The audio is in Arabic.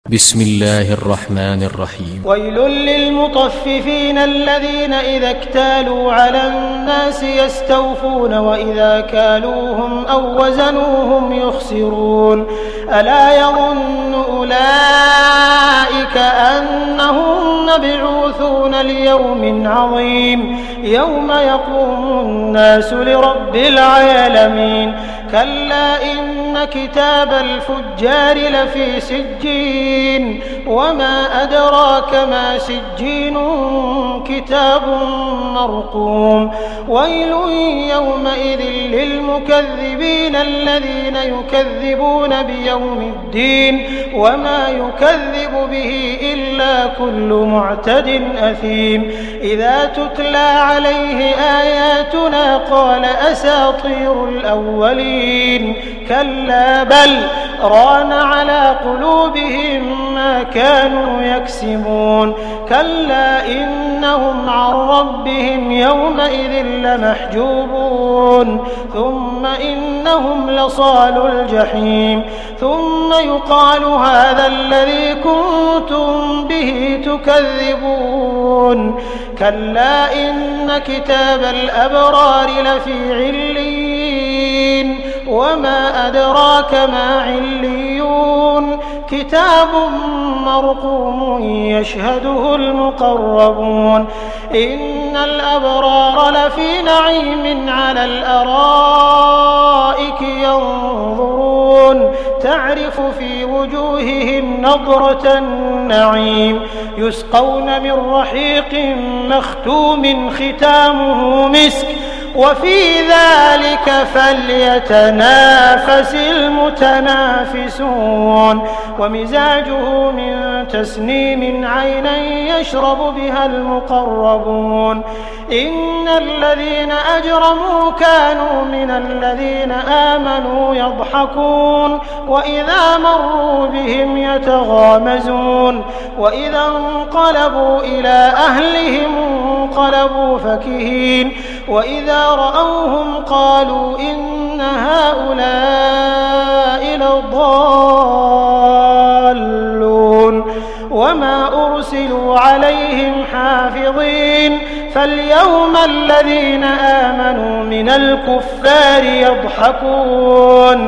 بسم الله الرحمن الرحيم. ويل للمطففين الذين إذا اكتالوا على الناس يستوفون وإذا كالوهم أو وزنوهم يخسرون ألا يظن أولئك أنهم مبعوثون ليوم عظيم يوم يقوم الناس لرب العالمين كلا إن كتاب الفجار لفي سجين وما أدراك ما سجين كتاب مرقوم ويل يومئذ للمكذبين الذين يكذبون بيوم الدين وما يكذب به إلا كل معتد أثيم إذا تتلى عليه آياتنا قال أساطير الأولين كلا بل ران على قلوبهم ما كانوا يكسبون كلا إنهم عن ربهم يومئذ لمحجوبون ثم إنهم لصالو الجحيم ثم يقال هذا الذي كنتم به تكذبون كلا إن كتاب الأبرار لفي عليين وما أدراك ما عليون كتاب مرقوم يشهده المقربون إن الأبرار لفي نعيم على الأرائك ينظرون تعرف في وجوههم نضرة النعيم يسقون من رحيق مختوم ختامه مسك وفي ذلك فليتنافس المتنافسون ومزاجه من تسنيم عينا يشرب بها المقربون إن الذين أجرموا كانوا من الذين آمنوا يضحكون وإذا مروا بهم يتغامزون وإذا انقلبوا إلى أهلهم انقلبوا فكهين وإذا رأوهم قالوا إن هؤلاء لضالون وما أرسلوا عليهم حافظين فاليوم الذين آمنوا من الكفار يضحكون